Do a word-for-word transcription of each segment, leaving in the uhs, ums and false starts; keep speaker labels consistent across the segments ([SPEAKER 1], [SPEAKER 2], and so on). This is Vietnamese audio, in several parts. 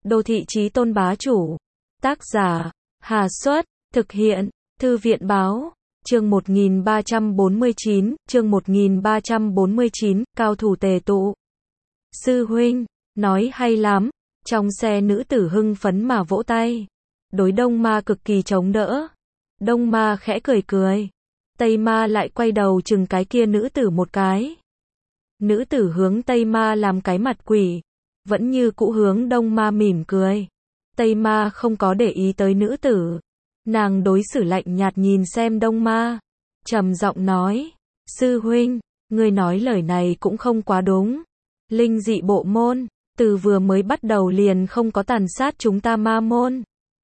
[SPEAKER 1] Đô thị chí tôn bá chủ. Tác giả, Hà Xuất, thực hiện, Thư viện báo. Chương một nghìn ba trăm bốn mươi chín, chương một nghìn ba trăm bốn mươi chín, cao thủ tề tụ. Sư huynh, nói hay lắm. Trong xe nữ tử hưng phấn mà vỗ tay. Đối Đông Ma cực kỳ chống đỡ. Đông Ma khẽ cười cười. Tây Ma lại quay đầu chừng cái kia nữ tử một cái. Nữ tử hướng Tây Ma làm cái mặt quỷ. Vẫn như cũ hướng Đông Ma mỉm cười. Tây Ma không có để ý tới nữ tử. Nàng đối xử lạnh nhạt nhìn xem Đông Ma. Trầm giọng nói. Sư huynh, ngươi nói lời này cũng không quá đúng. Linh dị bộ môn, từ vừa mới bắt đầu liền không có tàn sát chúng ta ma môn.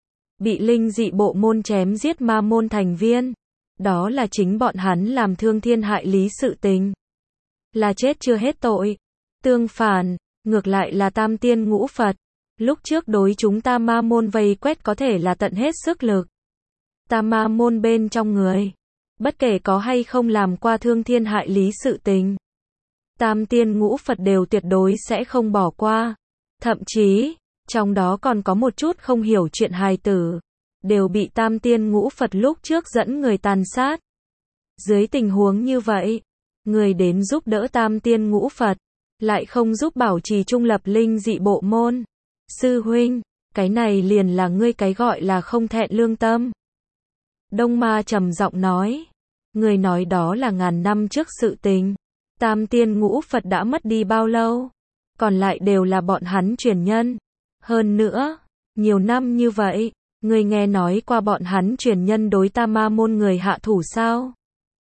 [SPEAKER 1] Bị linh dị bộ môn chém giết ma môn thành viên. Đó là chính bọn hắn làm thương thiên hại lý sự tình. Là chết chưa hết tội. Tương phản, ngược lại là tam tiên ngũ Phật. Lúc trước đối chúng ta ma môn vây quét có thể là tận hết sức lực. Ta ma môn bên trong người. Bất kể có hay không làm qua thương thiên hại lý sự tình. Tam tiên ngũ Phật đều tuyệt đối sẽ không bỏ qua. Thậm chí, trong đó còn có một chút không hiểu chuyện hài tử. Đều bị tam tiên ngũ Phật lúc trước dẫn người tàn sát. Dưới tình huống như vậy, người đến giúp đỡ tam tiên ngũ Phật, lại không giúp bảo trì trung lập linh dị bộ môn. Sư huynh, cái này liền là ngươi cái gọi là không thẹn lương tâm. Đông Ma trầm giọng nói. Người nói đó là ngàn năm trước sự tình. Tam tiên ngũ Phật đã mất đi bao lâu? Còn lại đều là bọn hắn truyền nhân. Hơn nữa, nhiều năm như vậy, ngươi nghe nói qua bọn hắn truyền nhân đối ta ma môn người hạ thủ sao?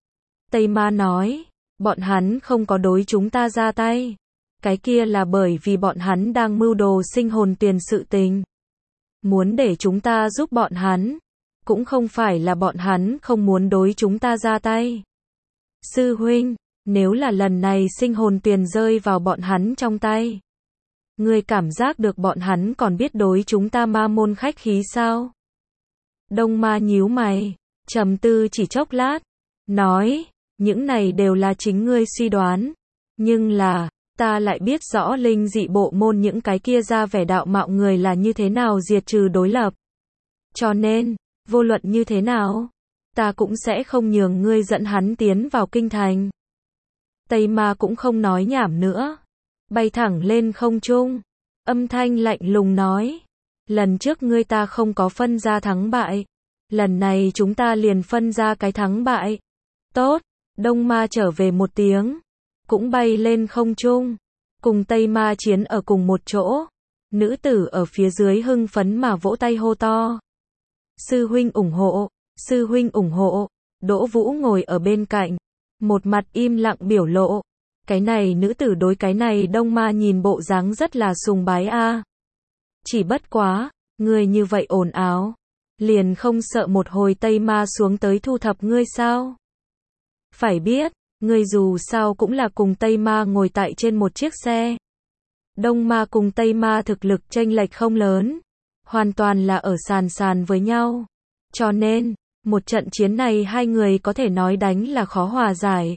[SPEAKER 1] Tây Ma nói, bọn hắn không có đối chúng ta ra tay. Cái kia là bởi vì bọn hắn đang mưu đồ sinh hồn tuyền sự tình. Muốn để chúng ta giúp bọn hắn. Cũng không phải là bọn hắn không muốn đối chúng ta ra tay. Sư huynh, nếu là lần này sinh hồn tuyền rơi vào bọn hắn trong tay. Ngươi cảm giác được bọn hắn còn biết đối chúng ta ma môn khách khí sao? Đông Ma nhíu mày, trầm tư chỉ chốc lát. Nói, những này đều là chính ngươi suy đoán. Nhưng là, ta lại biết rõ linh dị bộ môn những cái kia ra vẻ đạo mạo người là như thế nào diệt trừ đối lập. Cho nên, vô luận như thế nào, ta cũng sẽ không nhường ngươi dẫn hắn tiến vào kinh thành. Tây Ma cũng không nói nhảm nữa. Bay thẳng lên không trung. Âm thanh lạnh lùng nói. Lần trước ngươi ta không có phân ra thắng bại. Lần này chúng ta liền phân ra cái thắng bại. Tốt, Đông Ma trở về một tiếng. Cũng bay lên không trung. Cùng Tây Ma chiến ở cùng một chỗ. Nữ tử ở phía dưới hưng phấn mà vỗ tay hô to. Sư huynh ủng hộ, sư huynh ủng hộ. Đỗ Vũ ngồi ở bên cạnh. Một mặt im lặng biểu lộ. Cái này nữ tử đối cái này Đông Ma nhìn bộ dáng rất là sùng bái a. Chỉ bất quá, người như vậy ồn ào. Liền không sợ một hồi Tây Ma xuống tới thu thập ngươi sao? Phải biết, ngươi dù sao cũng là cùng Tây Ma ngồi tại trên một chiếc xe. Đông Ma cùng Tây Ma thực lực chênh lệch không lớn. Hoàn toàn là ở sàn sàn với nhau. Cho nên, một trận chiến này hai người có thể nói đánh là khó hòa giải.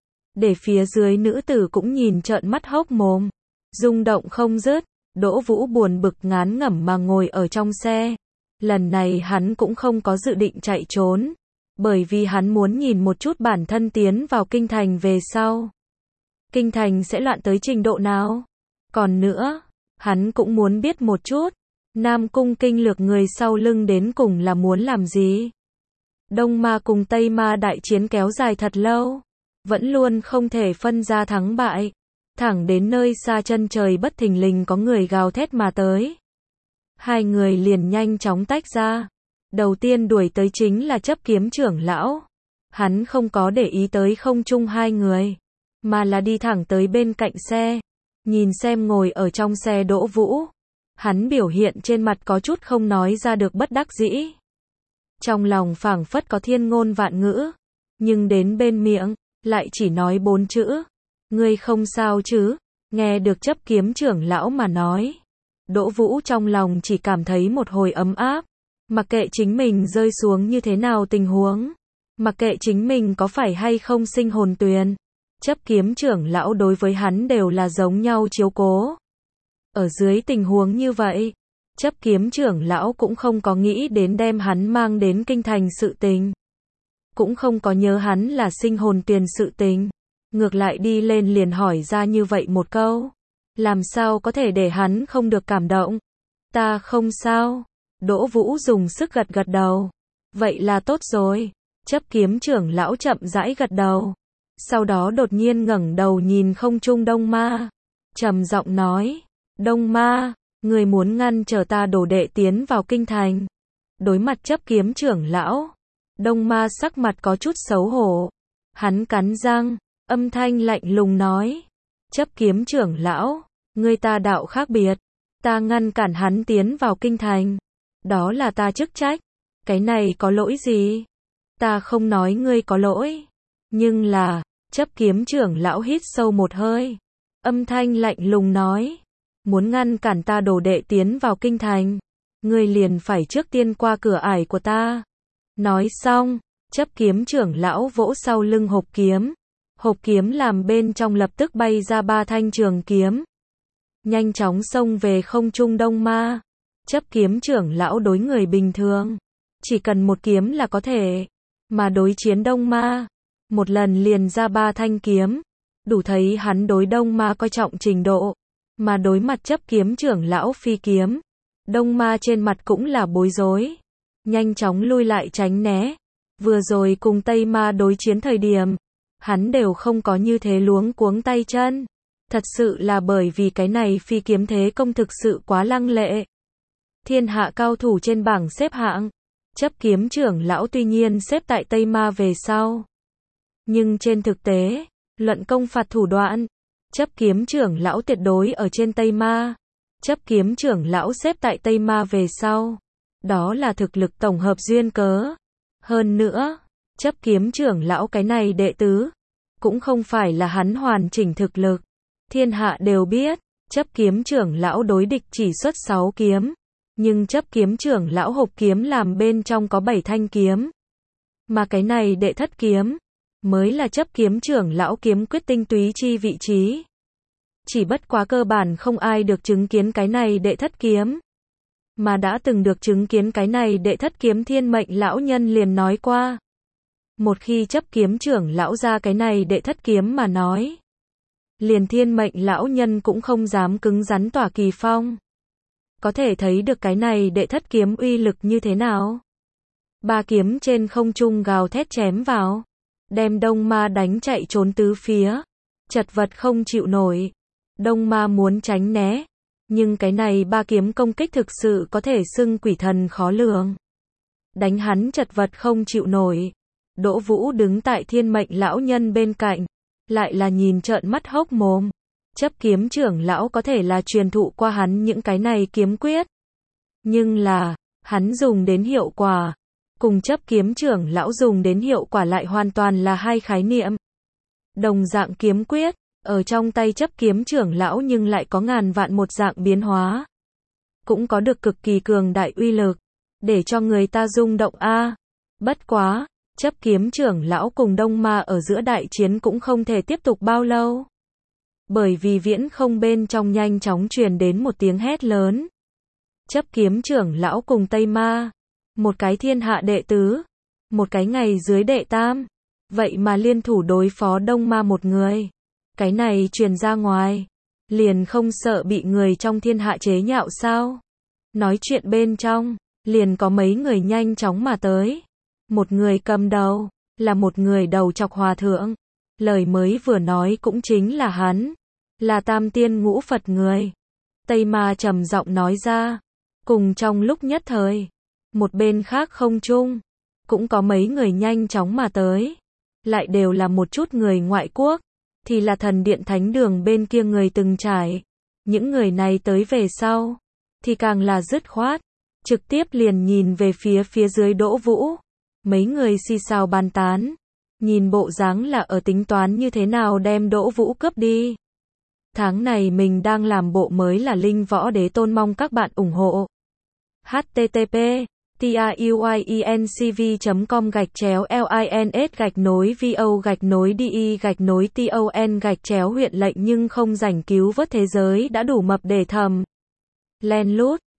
[SPEAKER 1] Để phía dưới nữ tử cũng nhìn trợn mắt hốc mồm. Rung động không dứt. Đỗ Vũ buồn bực ngán ngẩm mà ngồi ở trong xe. Lần này hắn cũng không có dự định chạy trốn. Bởi vì hắn muốn nhìn một chút bản thân tiến vào kinh thành về sau. Kinh thành sẽ loạn tới trình độ nào? Còn nữa, hắn cũng muốn biết một chút. Nam Cung kinh lược người sau lưng đến cùng là muốn làm gì? Đông Ma cùng Tây Ma đại chiến kéo dài thật lâu. Vẫn luôn không thể phân ra thắng bại. Thẳng đến nơi xa chân trời bất thình lình có người gào thét mà tới. Hai người liền nhanh chóng tách ra. Đầu tiên đuổi tới chính là chấp kiếm trưởng lão. Hắn không có để ý tới không trung hai người. Mà là đi thẳng tới bên cạnh xe. Nhìn xem ngồi ở trong xe Đỗ Vũ. Hắn biểu hiện trên mặt có chút không nói ra được bất đắc dĩ. Trong lòng phảng phất có thiên ngôn vạn ngữ. Nhưng đến bên miệng, lại chỉ nói bốn chữ. Ngươi không sao chứ? Nghe được chấp kiếm trưởng lão mà nói. Đỗ Vũ trong lòng chỉ cảm thấy một hồi ấm áp. Mặc kệ chính mình rơi xuống như thế nào tình huống. Mặc kệ chính mình có phải hay không sinh hồn tuyền. Chấp kiếm trưởng lão đối với hắn đều là giống nhau chiếu cố. Ở dưới tình huống như vậy, Chấp kiếm trưởng lão cũng không có nghĩ đến đem hắn mang đến kinh thành sự tình. Cũng không có nhớ hắn là sinh hồn tuyền sự tình. Ngược lại đi lên liền hỏi ra như vậy một câu. Làm sao có thể để hắn không được cảm động? Ta không sao. Đỗ Vũ dùng sức gật gật đầu. Vậy là tốt rồi. Chấp kiếm trưởng lão chậm rãi gật đầu. Sau đó đột nhiên ngẩng đầu nhìn không trung Đông Ma. Trầm giọng nói. Đông Ma, người muốn ngăn trở ta đồ đệ tiến vào kinh thành. Đối mặt chấp kiếm trưởng lão. Đông Ma sắc mặt có chút xấu hổ. Hắn cắn răng, âm thanh lạnh lùng nói. Chấp kiếm trưởng lão, người ta đạo khác biệt. Ta ngăn cản hắn tiến vào kinh thành. Đó là ta chức trách. Cái này có lỗi gì? Ta không nói ngươi có lỗi. Nhưng là, chấp kiếm trưởng lão hít sâu một hơi. Âm thanh lạnh lùng nói. Muốn ngăn cản ta đồ đệ tiến vào kinh thành. Ngươi liền phải trước tiên qua cửa ải của ta. Nói xong, chấp kiếm trưởng lão vỗ sau lưng hộp kiếm. Hộp kiếm làm bên trong lập tức bay ra ba thanh trường kiếm. Nhanh chóng xông về không trung Đông Ma. Chấp kiếm trưởng lão đối người bình thường. Chỉ cần một kiếm là có thể. Mà đối chiến Đông Ma. Một lần liền ra ba thanh kiếm. Đủ thấy hắn đối Đông Ma coi trọng trình độ. Mà đối mặt chấp kiếm trưởng lão phi kiếm. Đông Ma trên mặt cũng là bối rối. Nhanh chóng lui lại tránh né. Vừa rồi cùng Tây Ma đối chiến thời điểm. Hắn đều không có như thế luống cuống tay chân. Thật sự là bởi vì cái này phi kiếm thế công thực sự quá lăng lệ. Thiên hạ cao thủ trên bảng xếp hạng. Chấp kiếm trưởng lão tuy nhiên xếp tại Tây Ma về sau. Nhưng trên thực tế, luận công phạt thủ đoạn, chấp kiếm trưởng lão tuyệt đối ở trên Tây Ma. Chấp kiếm trưởng lão xếp tại Tây Ma về sau. Đó là thực lực tổng hợp duyên cớ. Hơn nữa, chấp kiếm trưởng lão cái này đệ tứ, cũng không phải là hắn hoàn chỉnh thực lực. Thiên hạ đều biết, chấp kiếm trưởng lão đối địch chỉ xuất sáu kiếm. Nhưng chấp kiếm trưởng lão hộp kiếm làm bên trong có bảy thanh kiếm. Mà cái này đệ thất kiếm, mới là chấp kiếm trưởng lão kiếm quyết tinh túy chi vị trí. Chỉ bất quá cơ bản không ai được chứng kiến cái này đệ thất kiếm. Mà đã từng được chứng kiến cái này đệ thất kiếm thiên mệnh lão nhân liền nói qua. Một khi chấp kiếm trưởng lão ra cái này đệ thất kiếm mà nói. Liền thiên mệnh lão nhân cũng không dám cứng rắn tỏa kỳ phong. Có thể thấy được cái này đệ thất kiếm uy lực như thế nào. Ba kiếm trên không trung gào thét chém vào. Đem Đông Ma đánh chạy trốn tứ phía. Chật vật không chịu nổi. Đông Ma muốn tránh né. Nhưng cái này ba kiếm công kích thực sự có thể xưng quỷ thần khó lường. Đánh hắn chật vật không chịu nổi. Đỗ Vũ đứng tại thiên mệnh lão nhân bên cạnh. Lại là nhìn trợn mắt hốc mồm. Chấp kiếm trưởng lão có thể là truyền thụ qua hắn những cái này kiếm quyết. Nhưng là, hắn dùng đến hiệu quả. Cùng chấp kiếm trưởng lão dùng đến hiệu quả lại hoàn toàn là hai khái niệm. Đồng dạng kiếm quyết, ở trong tay chấp kiếm trưởng lão nhưng lại có ngàn vạn một dạng biến hóa. Cũng có được cực kỳ cường đại uy lực. Để cho người ta rung động a. Bất quá, chấp kiếm trưởng lão cùng Đông Ma ở giữa đại chiến cũng không thể tiếp tục bao lâu. Bởi vì viễn không bên trong nhanh chóng truyền đến một tiếng hét lớn. Chấp kiếm trưởng lão cùng Tây Ma. Một cái thiên hạ đệ tứ. Một cái ngày dưới đệ tam. Vậy mà liên thủ đối phó Đông Ma một người. Cái này truyền ra ngoài. Liền không sợ bị người trong thiên hạ chế nhạo sao. Nói chuyện bên trong. Liền có mấy người nhanh chóng mà tới. Một người cầm đầu. Là một người đầu chọc hòa thượng. Lời mới vừa nói cũng chính là hắn. Là tam tiên ngũ Phật người. Tây Ma trầm giọng nói ra. Cùng trong lúc nhất thời. Một bên khác không trung. Cũng có mấy người nhanh chóng mà tới. Lại đều là một chút người ngoại quốc. Thì là thần điện thánh đường bên kia người từng trải. Những người này tới về sau. Thì càng là dứt khoát. Trực tiếp liền nhìn về phía phía dưới Đỗ Vũ. Mấy người xì xào bàn tán. Nhìn bộ dáng là ở tính toán như thế nào đem Đỗ Vũ cướp đi. Tháng này mình đang làm bộ mới là Linh Võ Đế Tôn, mong các bạn ủng hộ. H T T P TIUYENCV chấm com gạch chéo LINS gạch nối VO gạch nối DE gạch nối TON gạch chéo huyện lệnh nhưng không rảnh cứu vớt thế giới đã đủ mập để thầm. Len lút.